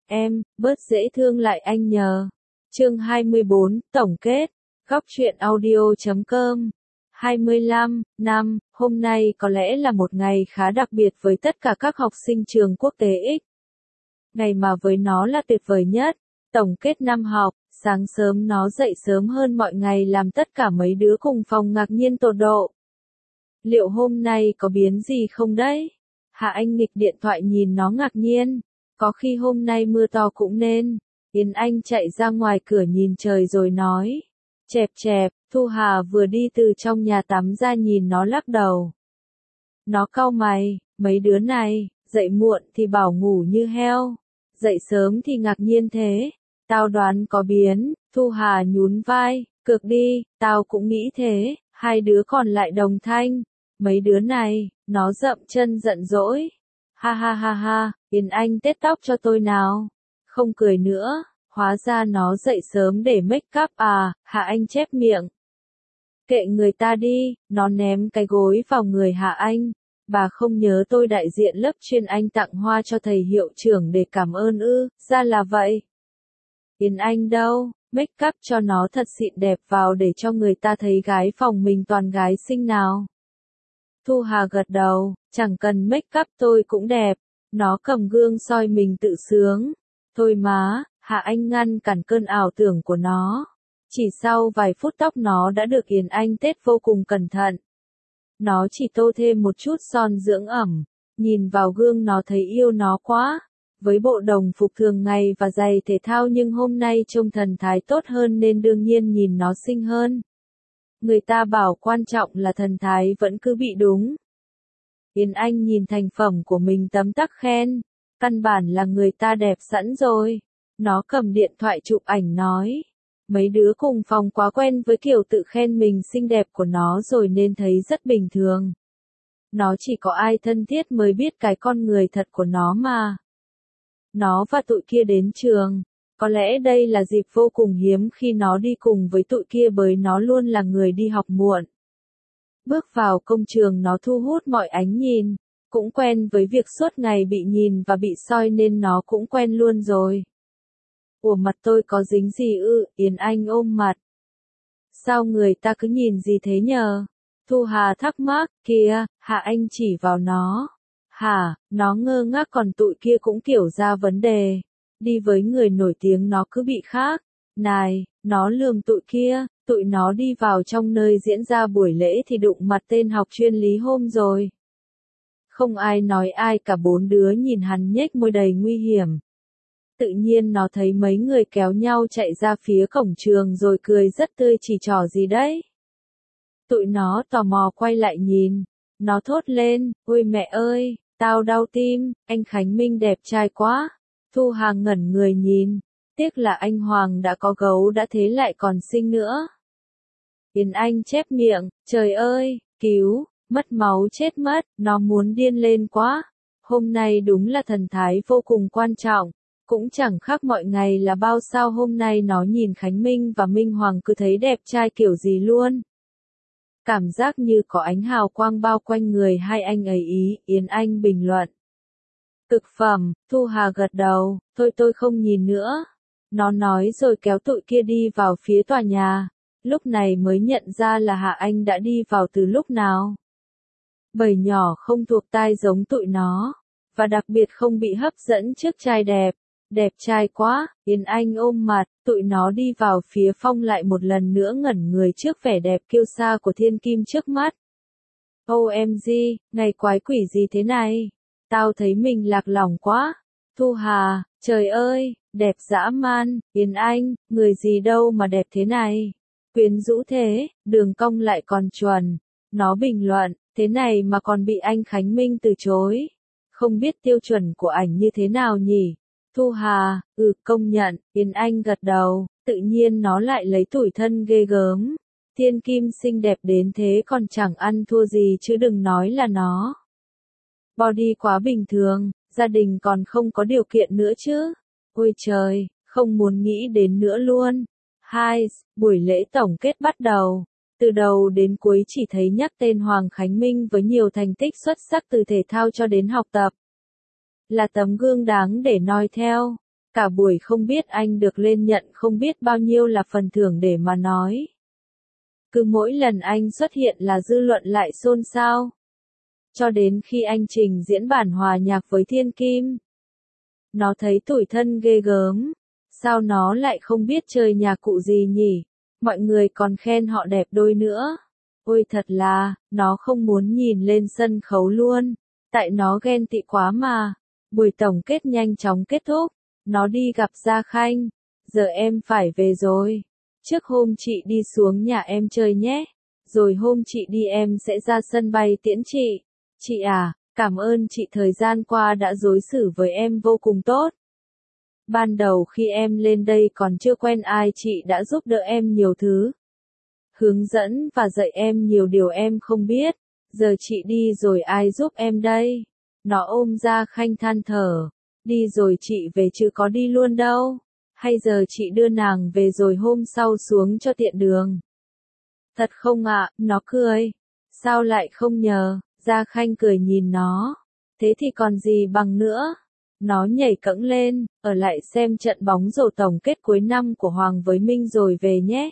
Em, bớt dễ thương lại anh nhờ. Chương 24, tổng kết. Góc truyện audio.com 25 năm, hôm nay có lẽ là một ngày khá đặc biệt với tất cả các học sinh trường quốc tế X. Ngày mà với nó là tuyệt vời nhất, tổng kết năm học, sáng sớm nó dậy sớm hơn mọi ngày làm tất cả mấy đứa cùng phòng ngạc nhiên tột độ. Liệu hôm nay có biến gì không đấy? Hạ Anh nghịch điện thoại nhìn nó ngạc nhiên, có khi hôm nay mưa to cũng nên. Yến Anh chạy ra ngoài cửa nhìn trời rồi nói, chẹp chẹp. Thu Hà vừa đi từ trong nhà tắm ra nhìn nó lắc đầu. Nó cau mày, mấy đứa này, dậy muộn thì bảo ngủ như heo, dậy sớm thì ngạc nhiên thế. Tao đoán có biến. Thu Hà nhún vai, cược đi, tao cũng nghĩ thế. Hai đứa còn lại đồng thanh, mấy đứa này, nó dậm chân giận dỗi. Ha ha ha ha, Yến Anh tết tóc cho tôi nào. Không cười nữa, hóa ra nó dậy sớm để make up à. Hạ Anh chép miệng. Kệ người ta đi, nó ném cái gối vào người Hạ Anh. Bà không nhớ tôi đại diện lớp chuyên Anh tặng hoa cho thầy hiệu trưởng để cảm ơn ư? Ra là vậy. Yến Anh đâu, make up cho nó thật xịn đẹp vào để cho người ta thấy gái phòng mình toàn gái xinh nào. Thu Hà gật đầu, chẳng cần make up tôi cũng đẹp. Nó cầm gương soi mình tự sướng. Thôi má, Hạ Anh ngăn cản cơn ảo tưởng của nó. Chỉ sau vài phút tóc nó đã được Yến Anh tết vô cùng cẩn thận. Nó chỉ tô thêm một chút son dưỡng ẩm. Nhìn vào gương nó thấy yêu nó quá. Với bộ đồng phục thường ngày và giày thể thao nhưng hôm nay trông thần thái tốt hơn nên đương nhiên nhìn nó xinh hơn. Người ta bảo quan trọng là thần thái vẫn cứ bị đúng. Yến Anh nhìn thành phẩm của mình tấm tắc khen. Căn bản là người ta đẹp sẵn rồi. Nó cầm điện thoại chụp ảnh nói. Mấy đứa cùng phòng quá quen với kiểu tự khen mình xinh đẹp của nó rồi nên thấy rất bình thường. Nó chỉ có ai thân thiết mới biết cái con người thật của nó mà. Nó và tụi kia đến trường. Có lẽ đây là dịp vô cùng hiếm khi nó đi cùng với tụi kia bởi nó luôn là người đi học muộn. Bước vào công trường nó thu hút mọi ánh nhìn. Cũng quen với việc suốt ngày bị nhìn và bị soi nên nó cũng quen luôn rồi. Ủa mặt tôi có dính gì ư? Yến Anh ôm mặt. Sao người ta cứ nhìn gì thế nhờ? Thu Hà thắc mắc, kìa, Hạ Anh chỉ vào nó. Hả, nó ngơ ngác còn tụi kia cũng kiểu ra vấn đề. Đi với người nổi tiếng nó cứ bị khác. Này, nó lườm tụi kia, tụi nó đi vào trong nơi diễn ra buổi lễ thì đụng mặt tên học chuyên lý hôm rồi. Không ai nói ai cả bốn đứa nhìn hắn nhếch môi đầy nguy hiểm. Tự nhiên nó thấy mấy người kéo nhau chạy ra phía cổng trường rồi cười rất tươi chỉ trỏ gì đấy. Tụi nó tò mò quay lại nhìn. Nó thốt lên, ôi mẹ ơi, tao đau tim, anh Khánh Minh đẹp trai quá. Thu Hà ngẩn người nhìn. Tiếc là anh Hoàng đã có gấu đã thế lại còn xinh nữa. Yến Anh chép miệng, trời ơi, cứu, mất máu chết mất, nó muốn điên lên quá. Hôm nay đúng là thần thái vô cùng quan trọng. Cũng chẳng khác mọi ngày là bao sao hôm nay nó nhìn Khánh Minh và Minh Hoàng cứ thấy đẹp trai kiểu gì luôn. Cảm giác như có ánh hào quang bao quanh người hai anh ấy ý, Yến Anh bình luận. Cực phẩm, Thu Hà gật đầu, thôi tôi không nhìn nữa. Nó nói rồi kéo tụi kia đi vào phía tòa nhà. Lúc này mới nhận ra là Hạ Anh đã đi vào từ lúc nào. Bầy nhỏ không thuộc tai giống tụi nó. Và đặc biệt không bị hấp dẫn trước trai đẹp. Đẹp trai quá, Yến Anh ôm mặt, tụi nó đi vào phía Phong lại một lần nữa ngẩn người trước vẻ đẹp kiêu sa của thiên kim trước mắt. OMG, ngày quái quỷ gì thế này? Tao thấy mình lạc lõng quá. Thu Hà, trời ơi, đẹp dã man. Yến Anh, người gì đâu mà đẹp thế này? Quyến rũ thế, đường cong lại còn chuẩn. Nó bình luận, thế này mà còn bị anh Khánh Minh từ chối. Không biết tiêu chuẩn của ảnh như thế nào nhỉ? Thu Hà, công nhận. Yến Anh gật đầu, tự nhiên nó lại lấy tủi thân ghê gớm. Thiên kim xinh đẹp đến thế còn chẳng ăn thua gì chứ đừng nói là nó. Body quá bình thường, gia đình còn không có điều kiện nữa chứ. Ôi trời, không muốn nghĩ đến nữa luôn. Buổi lễ tổng kết bắt đầu. Từ đầu đến cuối chỉ thấy nhắc tên Hoàng Khánh Minh với nhiều thành tích xuất sắc từ thể thao cho đến học tập. Là tấm gương đáng để noi theo. Cả buổi không biết anh được lên nhận không biết bao nhiêu là phần thưởng để mà nói. Cứ mỗi lần anh xuất hiện là dư luận lại xôn xao. Cho đến khi anh trình diễn bản hòa nhạc với Thiên Kim. Nó thấy tủi thân ghê gớm. Sao nó lại không biết chơi nhạc cụ gì nhỉ? Mọi người còn khen họ đẹp đôi nữa. Ôi thật là, nó không muốn nhìn lên sân khấu luôn. Tại nó ghen tị quá mà. Buổi tổng kết nhanh chóng kết thúc. Nó đi gặp Gia Khanh. Giờ em phải về rồi. Trước hôm chị đi xuống nhà em chơi nhé. Rồi hôm chị đi em sẽ ra sân bay tiễn chị. Chị à, cảm ơn chị thời gian qua đã đối xử với em vô cùng tốt. Ban đầu khi em lên đây còn chưa quen ai chị đã giúp đỡ em nhiều thứ. Hướng dẫn và dạy em nhiều điều em không biết. Giờ chị đi rồi ai giúp em đây? Nó ôm Gia Khanh than thở. Đi rồi chị về chứ có đi luôn đâu. Hay giờ chị đưa nàng về rồi hôm sau xuống cho tiện đường. Thật không ạ, nó cười. Sao lại không nhờ? Gia Khanh cười nhìn nó. Thế thì còn gì bằng nữa? Nó nhảy cẫng lên, ở lại xem trận bóng rổ tổng kết cuối năm của Hoàng với Minh rồi về nhé.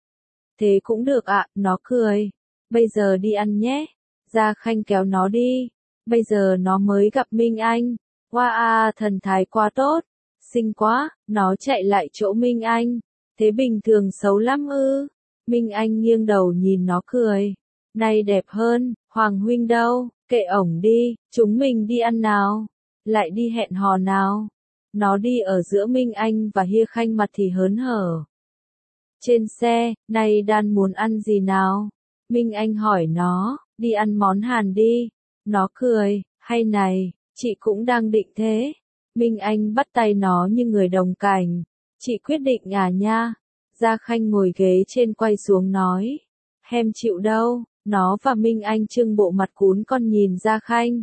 Thế cũng được ạ, nó cười. Bây giờ đi ăn nhé. Gia Khanh kéo nó đi. Bây giờ nó mới gặp Minh Anh. Wow, thần thái quá tốt. Xinh quá, nó chạy lại chỗ Minh Anh. Thế bình thường xấu lắm ư? Minh Anh nghiêng đầu nhìn nó cười. Này đẹp hơn, Hoàng huynh đâu, kệ ổng đi, chúng mình đi ăn nào. Lại đi hẹn hò nào. Nó đi ở giữa Minh Anh và Hia Khanh mặt thì hớn hở. Trên xe, này Đan muốn ăn gì nào? Minh Anh hỏi nó, đi ăn món Hàn đi. Nó cười, hay này, chị cũng đang định thế. Minh Anh bắt tay nó như người đồng cảnh. Chị quyết định à nha. Gia Khanh ngồi ghế trên quay xuống nói. Em chịu đâu, nó và Minh Anh trưng bộ mặt cún con nhìn Gia Khanh.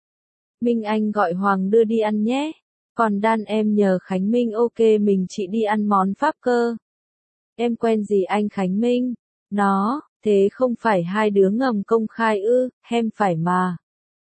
Minh Anh gọi Hoàng đưa đi ăn nhé. Còn Đan em nhờ Khánh Minh ok mình chị đi ăn món Pháp cơ. Em quen gì anh Khánh Minh? Nó, thế không phải hai đứa ngầm công khai ư, em phải mà.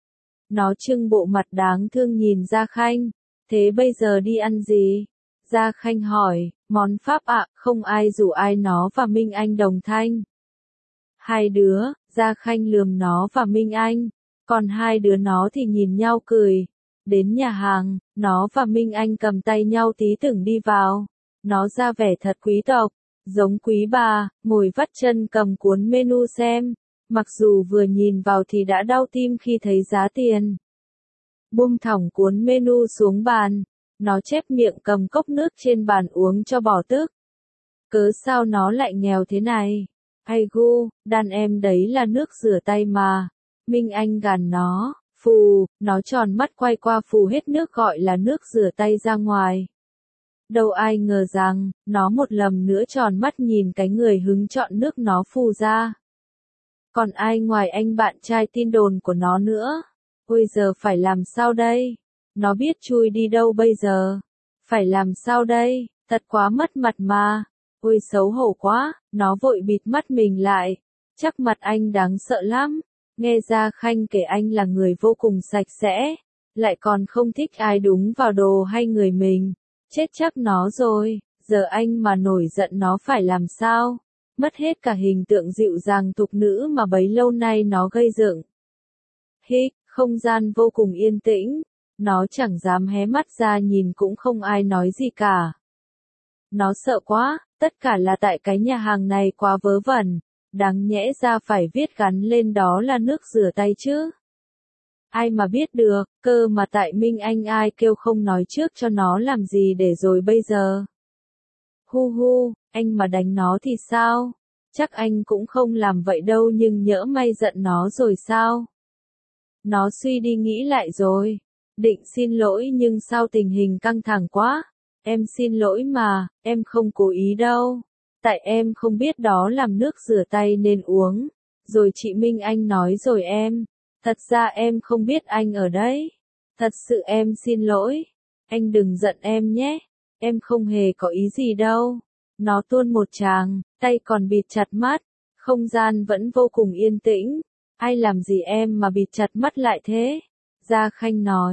Nó trưng bộ mặt đáng thương nhìn Gia Khanh. Thế bây giờ đi ăn gì? Gia Khanh hỏi, món Pháp ạ, không ai rủ ai nó và Minh Anh đồng thanh. Hai đứa, Gia Khanh lườm nó và Minh Anh. Còn hai đứa nó thì nhìn nhau cười. Đến nhà hàng, nó và Minh Anh cầm tay nhau tí tưởng đi vào. Nó ra vẻ thật quý tộc, giống quý bà, ngồi vắt chân cầm cuốn menu xem. Mặc dù vừa nhìn vào thì đã đau tim khi thấy giá tiền. Buông thõng cuốn menu xuống bàn. Nó chép miệng cầm cốc nước trên bàn uống cho bỏ tức. Cớ sao nó lại nghèo thế này? Hay gu, Đan em đấy là nước rửa tay mà. Minh Anh gàn nó, phù, nó tròn mắt quay qua phù hết nước gọi là nước rửa tay ra ngoài. Đâu ai ngờ rằng, nó một lần nữa tròn mắt nhìn cái người hứng chọn nước nó phù ra. Còn ai ngoài anh bạn trai tin đồn của nó nữa? Ôi giờ phải làm sao đây? Nó biết chui đi đâu bây giờ? Phải làm sao đây? Thật quá mất mặt mà. Ôi xấu hổ quá, nó vội bịt mắt mình lại. Chắc mặt anh đáng sợ lắm. Nghe Gia Khanh kể anh là người vô cùng sạch sẽ. Lại còn không thích ai đúng vào đồ hay người mình. Chết chắc nó rồi, giờ anh mà nổi giận nó phải làm sao? Mất hết cả hình tượng dịu dàng thục nữ mà bấy lâu nay nó gây dựng. Hích, không gian vô cùng yên tĩnh. Nó chẳng dám hé mắt ra nhìn cũng không ai nói gì cả. Nó sợ quá, tất cả là tại cái nhà hàng này quá vớ vẩn. Đáng nhẽ ra phải viết gắn lên đó là nước rửa tay chứ. Ai mà biết được, cơ mà tại Minh Anh ai kêu không nói trước cho nó làm gì để rồi bây giờ. Hu hu, anh mà đánh nó thì sao? Chắc anh cũng không làm vậy đâu nhưng nhỡ may giận nó rồi sao? Nó suy đi nghĩ lại rồi. Định xin lỗi nhưng sao tình hình căng thẳng quá. Em xin lỗi mà, em không cố ý đâu. Tại em không biết đó làm nước rửa tay nên uống. Rồi chị Minh Anh nói rồi em. Thật ra em không biết anh ở đấy. Thật sự em xin lỗi. Anh đừng giận em nhé. Em không hề có ý gì đâu. Nó tuôn một tràng, tay còn bịt chặt mắt. Không gian vẫn vô cùng yên tĩnh. Ai làm gì em mà bịt chặt mắt lại thế? Gia Khanh nói,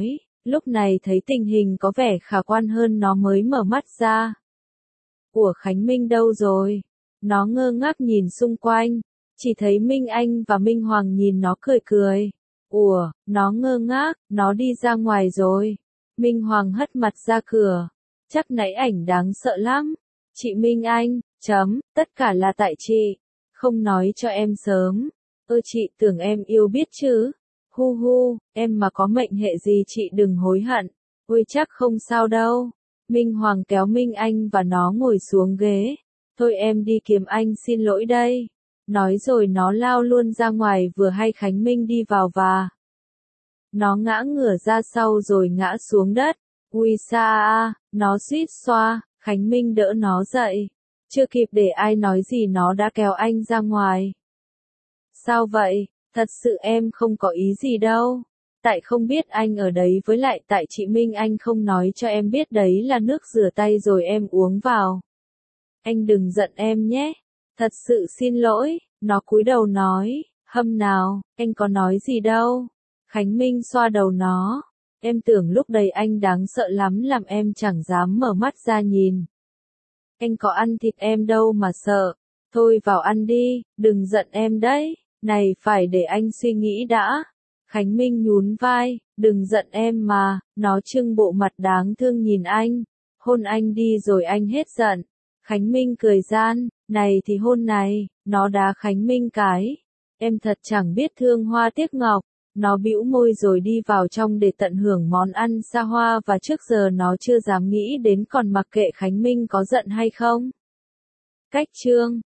Lúc này thấy tình hình có vẻ khả quan hơn nó mới mở mắt ra. Ủa Khánh Minh đâu rồi? Nó ngơ ngác nhìn xung quanh, chỉ thấy Minh Anh và Minh Hoàng nhìn nó cười cười. Ủa, nó ngơ ngác, nó đi ra ngoài rồi. Minh Hoàng hất mặt ra cửa. Chắc nãy ảnh đáng sợ lắm. Chị Minh Anh, tất cả là tại chị. Không nói cho em sớm. Chị tưởng em yêu biết chứ. Hu hu, em mà có mệnh hệ gì chị đừng hối hận. Ôi chắc không sao đâu. Minh Hoàng kéo Minh Anh và nó ngồi xuống ghế. Thôi em đi kiếm anh xin lỗi đây. Nói rồi nó lao luôn ra ngoài vừa hay Khánh Minh đi vào và nó ngã ngửa ra sau rồi ngã xuống đất. Ui xa à, nó suýt xoa, Khánh Minh đỡ nó dậy. Chưa kịp để ai nói gì nó đã kéo anh ra ngoài. Sao vậy? Thật sự em không có ý gì đâu. Tại không biết anh ở đấy với lại tại chị Minh Anh không nói cho em biết đấy là nước rửa tay rồi em uống vào. Anh đừng giận em nhé. Thật sự xin lỗi, nó cúi đầu nói, hâm nào, anh có nói gì đâu. Khánh Minh xoa đầu nó. Em tưởng lúc đấy anh đáng sợ lắm làm em chẳng dám mở mắt ra nhìn. Anh có ăn thịt em đâu mà sợ. Thôi vào ăn đi, đừng giận em đấy. Này phải để anh suy nghĩ đã. Khánh Minh nhún vai, đừng giận em mà, nó trưng bộ mặt đáng thương nhìn anh. Hôn anh đi rồi anh hết giận. Khánh Minh cười gian, này thì hôn này, nó đá Khánh Minh cái. Em thật chẳng biết thương hoa tiếc ngọc. Nó bĩu môi rồi đi vào trong để tận hưởng món ăn xa hoa và trước giờ nó chưa dám nghĩ đến còn mặc kệ Khánh Minh có giận hay không. Cách chương